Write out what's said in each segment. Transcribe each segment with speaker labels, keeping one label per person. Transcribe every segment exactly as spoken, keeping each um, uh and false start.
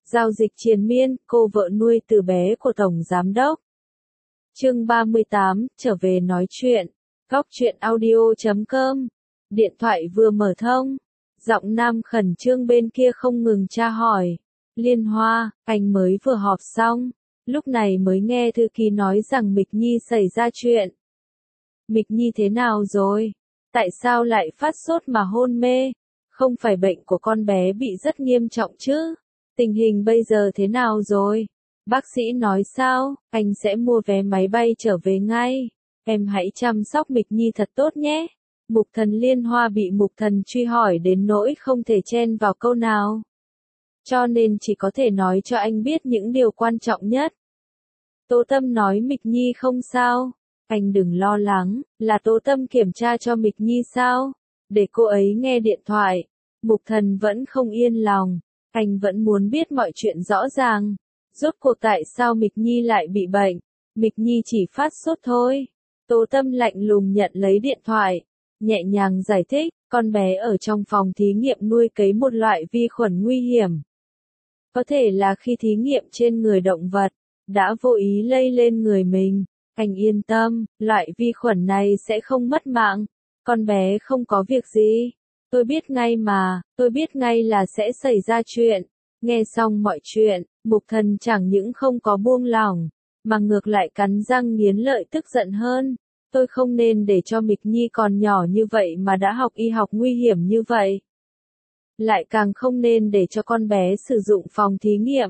Speaker 1: Giao dịch triền miên, cô vợ nuôi từ bé của Tổng Giám đốc. Chương ba mươi tám, trở về nói chuyện. Góc truyện audio chấm com. Điện thoại vừa mở thông. Giọng nam khẩn trương bên kia không ngừng tra hỏi. Liên Hoa, anh mới vừa họp xong. Lúc này mới nghe thư ký nói rằng Mịch Nhi xảy ra chuyện. Mịch Nhi thế nào rồi? Tại sao lại phát sốt mà hôn mê? Không phải bệnh của con bé bị rất nghiêm trọng chứ? Tình hình bây giờ thế nào rồi? Bác sĩ nói sao? Anh sẽ mua vé máy bay trở về ngay. Em hãy chăm sóc Mịch Nhi thật tốt nhé. Mục Thần Liên Hoa bị Mục Thần truy hỏi đến nỗi không thể chen vào câu nào. Cho nên chỉ có thể nói cho anh biết những điều quan trọng nhất. Tố Tâm nói Mịch Nhi không sao. Anh đừng lo lắng, là Tố Tâm kiểm tra cho Mịch Nhi sao? Để cô ấy nghe điện thoại. Mục Thần vẫn không yên lòng. Anh vẫn muốn biết mọi chuyện rõ ràng. Rốt cuộc tại sao Mịch Nhi lại bị bệnh? Mịch Nhi chỉ phát sốt thôi. Tố Tâm lạnh lùng nhận lấy điện thoại. Nhẹ nhàng giải thích, con bé ở trong phòng thí nghiệm nuôi cấy một loại vi khuẩn nguy hiểm. Có thể là khi thí nghiệm trên người động vật, đã vô ý lây lên người mình. Anh yên tâm, loại vi khuẩn này sẽ không mất mạng. Con bé không có việc gì. Tôi biết ngay mà, tôi biết ngay là sẽ xảy ra chuyện. Nghe xong mọi chuyện, Mục Thần chẳng những không có buông lỏng, mà ngược lại cắn răng nghiến lợi tức giận hơn. Tôi không nên để cho Mịch Nhi còn nhỏ như vậy mà đã học y học nguy hiểm như vậy. Lại càng không nên để cho con bé sử dụng phòng thí nghiệm.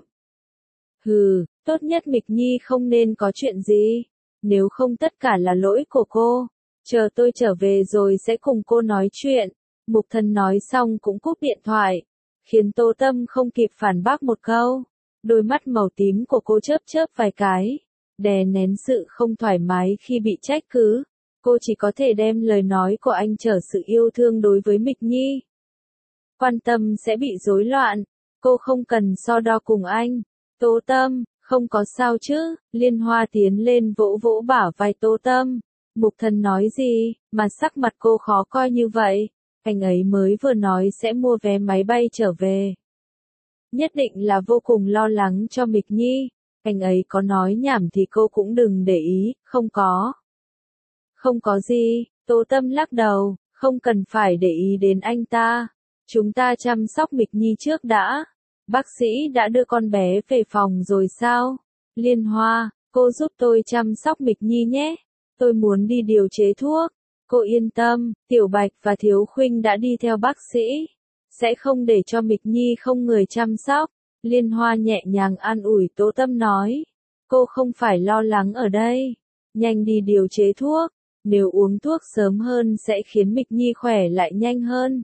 Speaker 1: Hừ, tốt nhất Mịch Nhi không nên có chuyện gì. Nếu không tất cả là lỗi của cô. Chờ tôi trở về rồi sẽ cùng cô nói chuyện. Mục Thần nói xong cũng cúp điện thoại. Khiến Tố Tâm không kịp phản bác một câu. Đôi mắt màu tím của cô chớp chớp vài cái. Đè nén sự không thoải mái khi bị trách cứ. Cô chỉ có thể đem lời nói của anh trở sự yêu thương đối với Mịch Nhi. Quan tâm sẽ bị rối loạn. Cô không cần so đo cùng anh. Tố Tâm, không có sao chứ? Liên Hoa tiến lên vỗ vỗ bả vai Tố Tâm. Mục Thần nói gì, mà sắc mặt cô khó coi như vậy? Anh ấy mới vừa nói sẽ mua vé máy bay trở về. Nhất định là vô cùng lo lắng cho Mịch Nhi. Anh ấy có nói nhảm thì cô cũng đừng để ý, không có. Không có gì, Tố Tâm lắc đầu, không cần phải để ý đến anh ta. Chúng ta chăm sóc Mịch Nhi trước đã. Bác sĩ đã đưa con bé về phòng rồi sao? Liên Hoa, cô giúp tôi chăm sóc Mịch Nhi nhé. Tôi muốn đi điều chế thuốc. Cô yên tâm, Tiểu Bạch và Thiếu Khuynh đã đi theo bác sĩ. Sẽ không để cho Mịch Nhi không người chăm sóc. Liên Hoa nhẹ nhàng an ủi Tố Tâm nói. Cô không phải lo lắng ở đây. Nhanh đi điều chế thuốc. Nếu uống thuốc sớm hơn sẽ khiến Mịch Nhi khỏe lại nhanh hơn.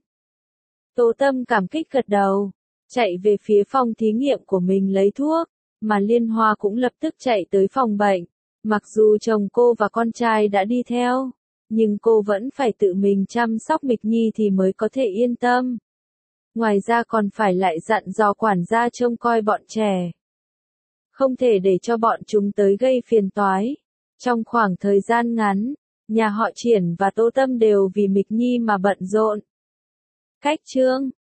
Speaker 1: Tố Tâm cảm kích gật đầu. Chạy về phía phòng thí nghiệm của mình lấy thuốc. Mà Liên Hoa cũng lập tức chạy tới phòng bệnh. Mặc dù chồng cô và con trai đã đi theo. Nhưng cô vẫn phải tự mình chăm sóc Mịch Nhi thì mới có thể yên tâm. Ngoài ra còn phải lại dặn dò quản gia trông coi bọn trẻ. Không thể để cho bọn chúng tới gây phiền toái. Trong khoảng thời gian ngắn, nhà họ Triển và Tố Tâm đều vì Mịch Nhi mà bận rộn. Cách chương